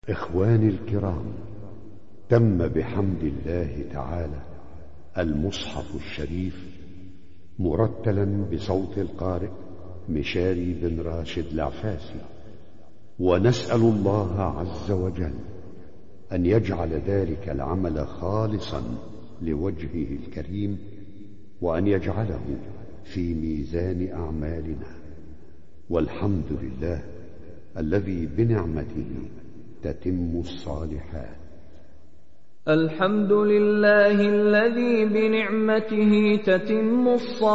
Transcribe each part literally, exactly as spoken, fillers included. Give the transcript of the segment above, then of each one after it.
إخواني الكرام، تم بحمد الله تعالى المصحف الشريف مرتلا بصوت القارئ مشاري بن راشد العفاسي، ونسأل الله عز وجل أن يجعل ذلك العمل خالصا لوجهه الكريم، وأن يجعله في ميزان أعمالنا. والحمد لله الذي بنعمته تتم الصالحات. الحمد لله الذي بنعمته تتم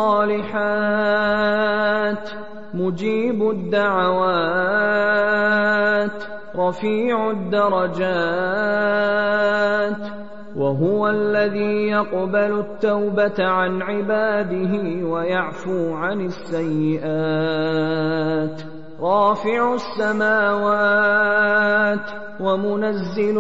الصالحات، مجيب الدعوات، رفيع الدرجات، وهو الذي يقبل التوبة عن عباده ويعفو عن السيئات، رافع السماوات ومنزل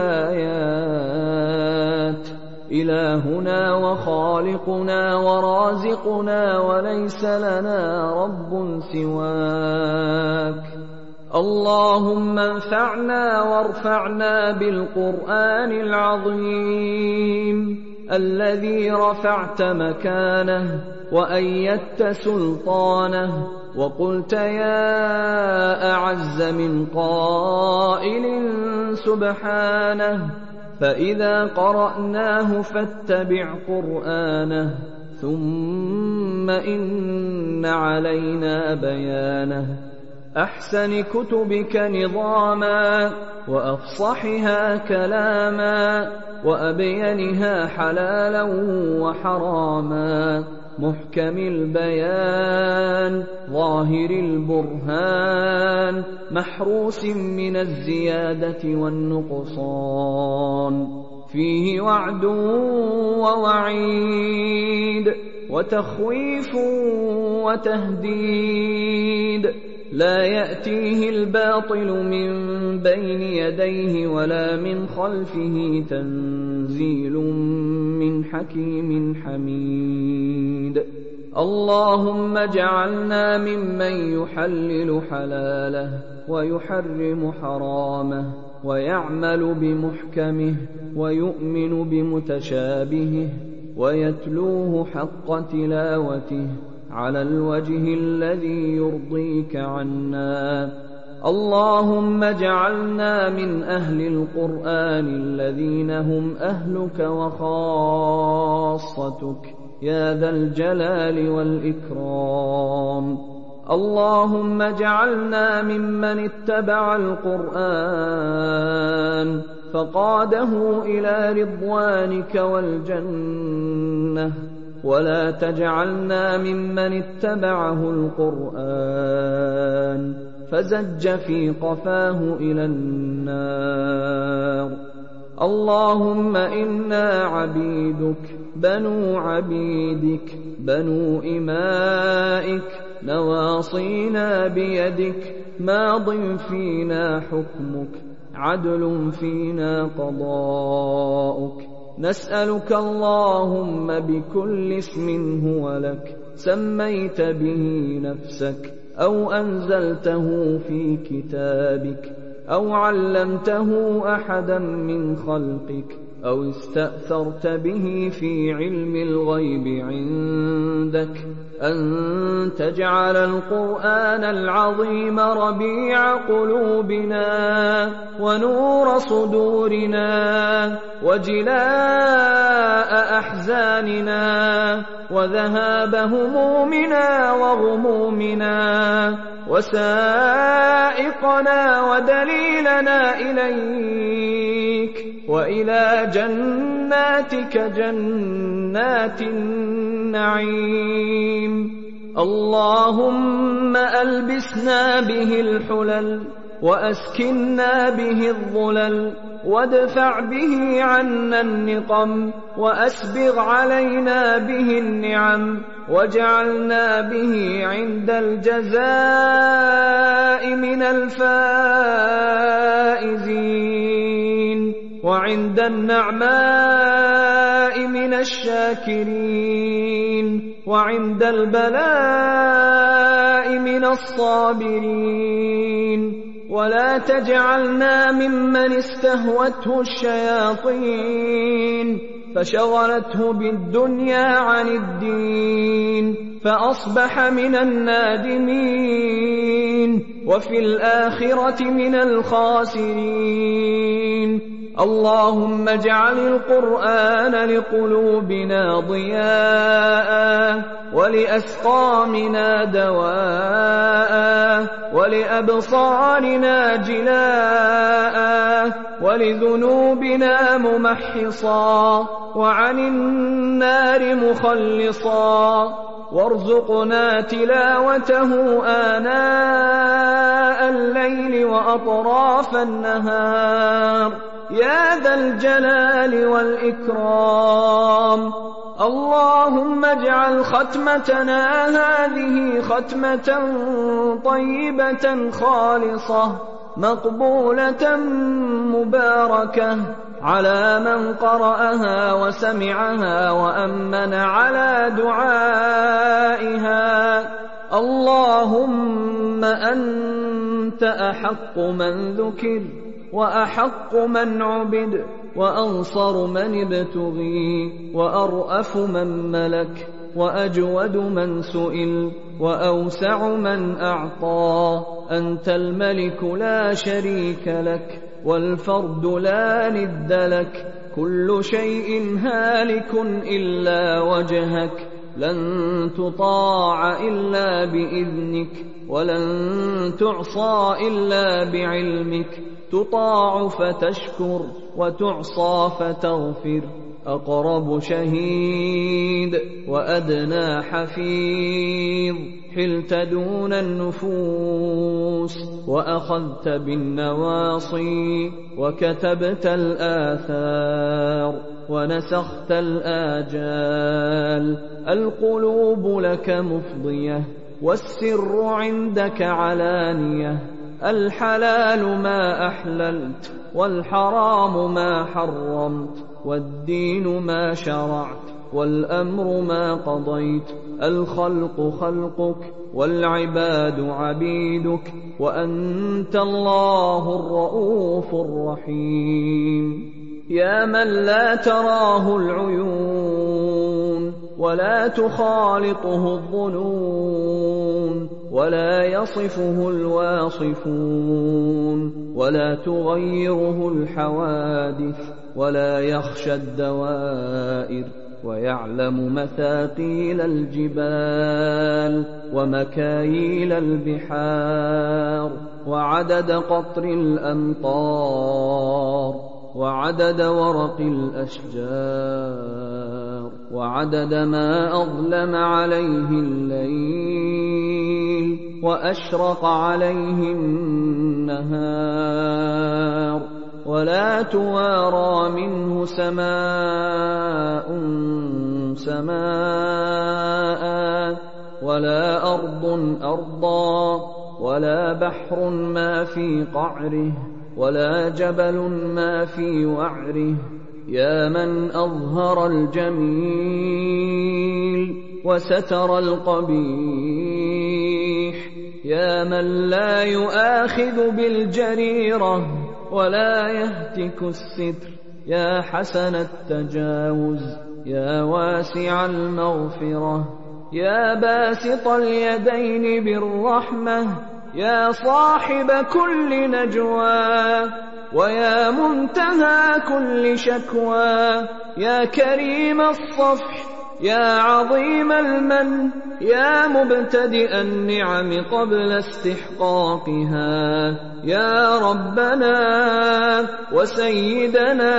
الآيات، إلهنا وخالقنا ورازقنا وليس لنا رب سواك. اللهم انفعنا وارفعنا بالقرآن العظيم الذي رفعت مكانه وأيدت سلطانه، وقلت يا أعز من قائل سبحانه، فإذا قرأناه فاتبع قرآنه، ثم إن علينا بيانه. أحسن كتبك نظاما، وأفصحها كلاما، وأبينها حلالا وحراما، محكم البيان، ظاهر البرهان، محروس من الزيادة والنقصان، فيه وعد ووعيد، وتخويف وتهديد، لا يأتيه الباطل من بين يديه ولا من خلفه، تنزيل من حكيم حميد. اللهم اجعلنا ممن يحلل حلاله ويحرم حرامه، ويعمل بمحكمه ويؤمن بمتشابهه، ويتلوه حق تلاوته على الوجه الذي يرضيك عنا. اللهم اجعلنا من أهل القرآن الذين هم أهلك وخاصتك يا ذا الجلال والإكرام. اللهم اجعلنا ممن اتبع القرآن فقاده إلى رضوانك والجنة، ولا تجعلنا ممن اتبعه القرآن فزج في قفاه إلى النار. اللهم إنا عبيدك بنو عبيدك بنو إمائك، نواصينا بيدك، ماض فينا حكمك، عدل فينا قضاؤك. نسألك اللهم بكل اسم هو لك سميت به نفسك، أو أنزلته في كتابك، أو علمته أحدا من خلقك، أو استأثرت به في علم الغيب عندك، أن تجعل القرآن العظيم ربيع قلوبنا ونور صدورنا وجلاء أحزاننا وذهاب همومنا وغمومنا، وسائقنا ودليلنا إليك وإلى جناتك جنات النعيم. اللهم ألبسنا به الحلل، وأسكننا به الظلل، وادفع به عنا النقم، وأسبغ علينا به النعم، واجعلنا به عند الجزاء من الفائزين، وعند النعماء من الشاكرين، وعند البلاء من الصابرين. ولا تجعلنا ممن استهوته الشياطين فشغلته بالدنيا عن الدين فأصبح من النادمين وفي الآخرة من الخاسرين. اللهم اجعل القرآن لقلوبنا ضياء ولأسقامنا دواء ولأبصارنا جلاء ولذنوبنا ممحصا وعن النار مخلصا، وارزقنا تلاوته آناء الليل وأطراف النهار يا ذا الجلال والإكرام. اللهم اجعل ختمتنا هذه ختمة طيبة خالصة مقبولة مباركة على من قرأها وسمعها وأمن على دعائها. اللهم أنت أحق من ذكر وأحق من عبد وأنصر من ابتغي وأرأف من ملك وأجود من سئل وأوسع من أعطى. أنت الملك لا شريك لك والفرد لا ند لك، كل شيء هالك إلا وجهك، لن تطاع إلا بإذنك ولن تعصى إلا بعلمك، تطاع فتشكر وتعصى فتغفر. أقرب شهيد وأدنى حفيظ، حلت دون النفوس وأخذت بالنواصي وكتبت الآثار ونسخت الآجال. القلوب لك مفضية والسر عندك علانية، الحلال ما أحللت والحرام ما حرمت، والدين ما شرعت والأمر ما قضيت. الخلق خلقك والعباد عبيدك، وأنت الله الرؤوف الرحيم. يا من لا تراه العيون ولا تخالطه الظنون ولا يصفه الواصفون ولا تغيره الحوادث ولا يخشى الدوائر، ويعلم مثاقيل الجبال ومكاييل البحار وعدد قطر الأمطار وعدد ورق الأشجار وعدد ما أظلم عليه الليل وأشرق عليه النهار، ولا توارى منه سماء سماء ولا أرض أرضا ولا بحر ما في قعره ولا جبل ما في وعره. يا من أظهر الجميل وستر القبيح، يا من لا يؤاخذ بالجريرة ولا يهتك الستر، يا حسن التجاوز يا واسع المغفرة، يا باسط اليدين بالرحمة، يا صاحب كل نجوى ويا منتهى كل شكوى، يا كريم الصفح يا عظيم المن، يا مبتدئ النعم قبل استحقاقها، يا ربنا وسيدنا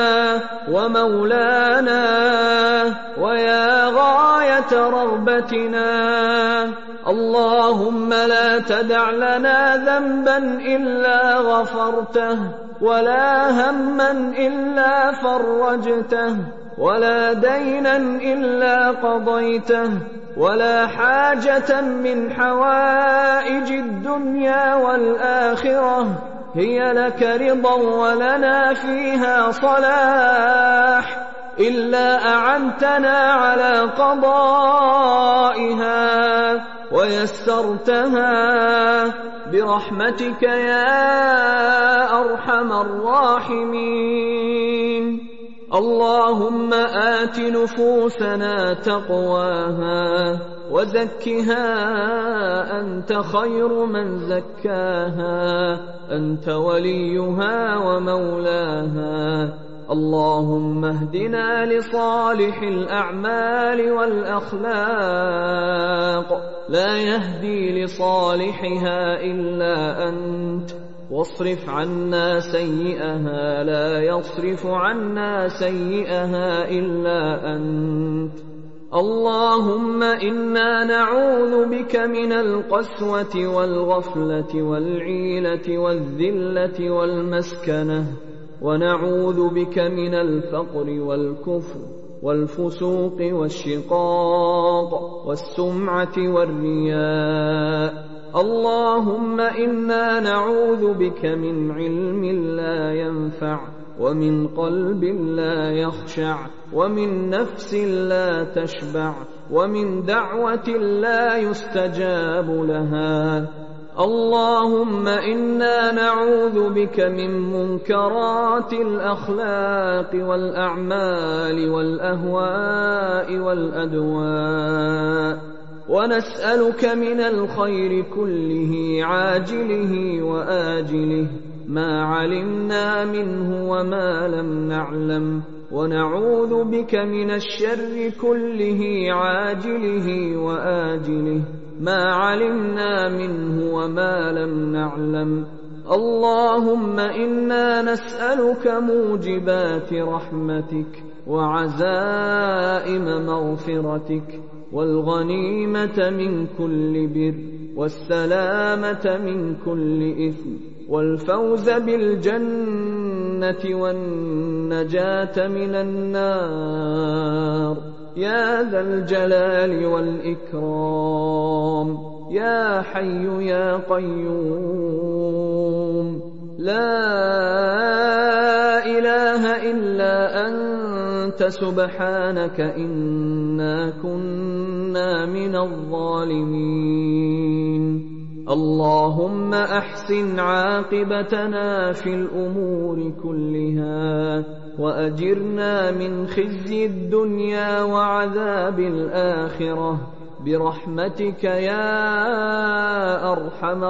ومولانا ويا غاية رغبتنا. اللهم لا تدع لنا ذنبا إلا غفرته ولا هما إلا فرجته ولا دينا إلا قضيته ولا حاجة من حوائج الدنيا والآخرة هي لك رضا ولنا فيها صلاح إلا أعنتنا على قضائها. ويسرتها برحمتك يا أرحم الراحمين. اللهم آت نفوسنا تقواها وزكها أنت خير من زكاها، أنت وليها ومولاها. اللهم اهدنا لصالح الأعمال والأخلاق، لا يهدي لصالحها إلا أنت، واصرف عنا سيئها، لا يصرف عنا سيئها إلا أنت. اللهم إنا نعوذ بك من القسوة والغفلة والعيلة والذلة والمسكنة، ونعوذ بك من الفقر والكفر والفسوق والشقاق والسمعة والرياء. اللهم إنا نعوذ بك من علم لا ينفع، ومن قلب لا يخشع، ومن نفس لا تشبع، ومن دعوة لا يستجاب لها. اللهم إنا نعوذ بك من منكرات الأخلاق والأعمال والأهواء والأدواء، ونسألك من الخير كله عاجله وآجله، ما علمنا منه وما لم نعلم، ونعوذ بك من الشر كله عاجله وآجله، ما علمنا منه وما لم نعلم. اللهم إنا نسألك موجبات رحمتك وعزائم مغفرتك، والغنيمة من كل بر، والسلامة من كل إثم، والفوز بالجنة والنجاة من النار، يا ذا الجلال والإكرام، يا حي يا قيوم. لا إله إلا أنت سبحانك إنا كنا من الظالمين. اللهم أحسن عاقبتنا في الأمور كلها، وأجرنا من خزي الدنيا وعذاب الآخرة برحمتك يا أرحم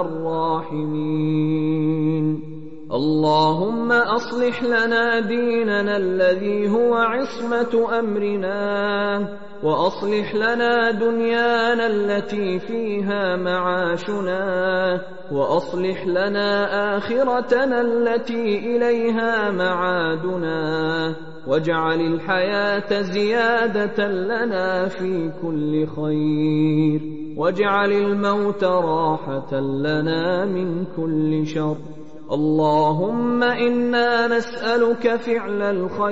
الراحمين. اللهم أصلح لنا ديننا الذي هو عصمة أمرنا، وأصلح لنا دنيانا التي فيها معاشنا، وأصلح لنا آخرتنا التي إليها معادنا، واجعل الحياة زيادة لنا في كل خير، واجعل الموت راحة لنا من كل شر. اللهم إنا نسألك فعل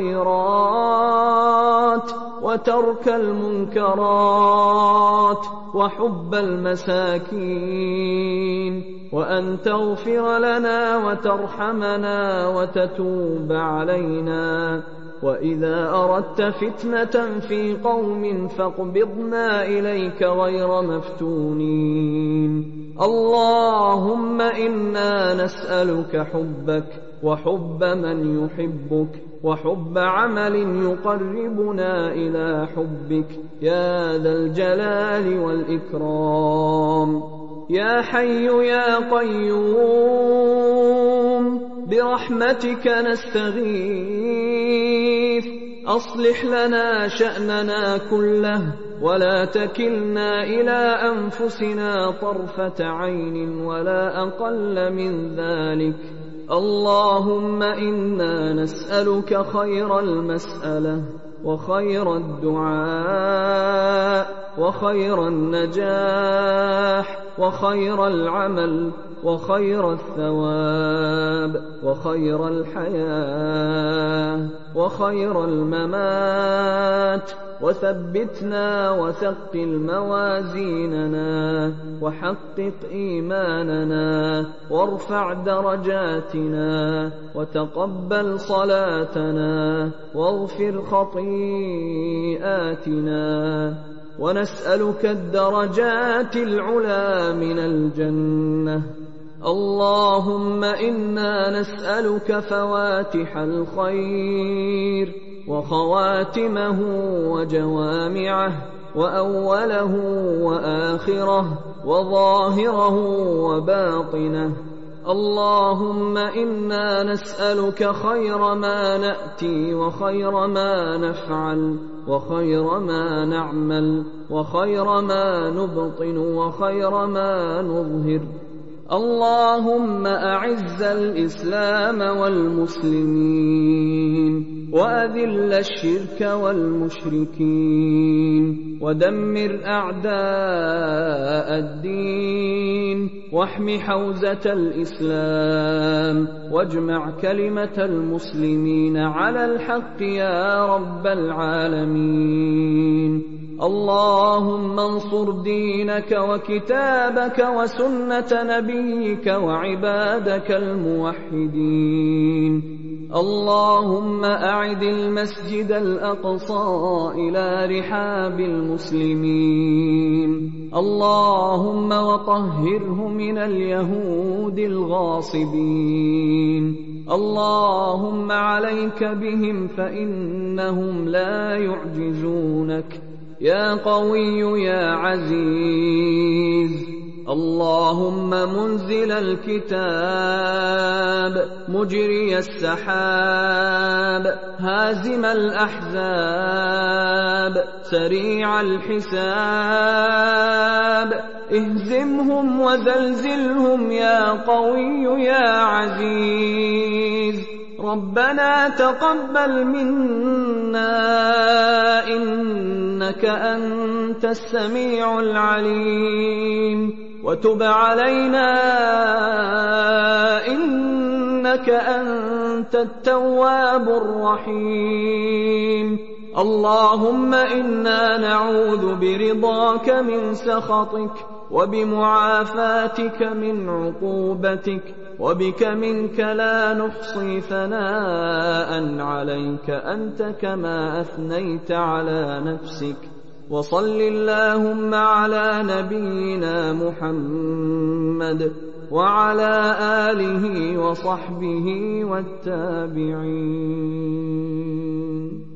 الخيرات وترك المنكرات وحب المساكين، وأن تغفر لنا وترحمنا وتتوب علينا. وإذا أردت فتنة في قوم فاقبضنا إليك غير مفتونين. اللهم إنا نسألك حبك وحب من يحبك، وحب عمل يقربنا إلى حبك، يا ذا الجلال والإكرام. يا حي يا قيوم برحمتك نستغيث، أصلح لنا شأننا كله، ولا تكلنا إلى أنفسنا طرفة عين ولا أقل من ذلك. اللهم إنا نسألك خير المسألة وخير الدعاء وخير النجاح وخير العمل وخير الثواب وخير الحياة وخير الممات، وثبتنا وثقل موازيننا، وحقق إيماننا، وارفع درجاتنا، وتقبل صلاتنا، واغفر خطيئاتنا. ونسألك الدرجات العلى من الجنة. اللهم إنا نسألك فواتح الخير وخواتمه وجوامعه وأوله وآخره وظاهره وباطنه. اللهم إنا نسألك خير ما نأتي وخير ما نفعل وخير ما نعمل وخير ما نبطن وخير ما نظهر. اللهم أعز الإسلام والمسلمين وأذل الشرك والمشركين ودمر أعداء الدين واحم حوزة الإسلام واجمع كلمة المسلمين على الحق يا رب العالمين. اللهم انصر دينك وكتابك وسنة نبيك وعبادك الموحدين. اللهم أعد المسجد الأقصى إلى رحاب المسلمين. اللهم وطهره من اليهود الغاصبين. اللهم عليك بهم فإنهم لا يعجزونك يا قوي يا عزيز. اللهم منزل الكتاب مجري السحاب هازم الأحزاب سريع الحساب اهزمهم وزلزلهم يا قوي يا عزيز. ربنا تقبل منا إنك أنت السميع العليم وتب علينا إنك أنت التواب الرحيم. اللهم إنا نعوذ برضاك من سخطك وبمعافاتك من عقوبتك وبك منك لا نحصي ثناء عليك أنت كما أثنيت على نفسك. وصل اللهم على نبينا محمد وعلى آله وصحبه والتابعين.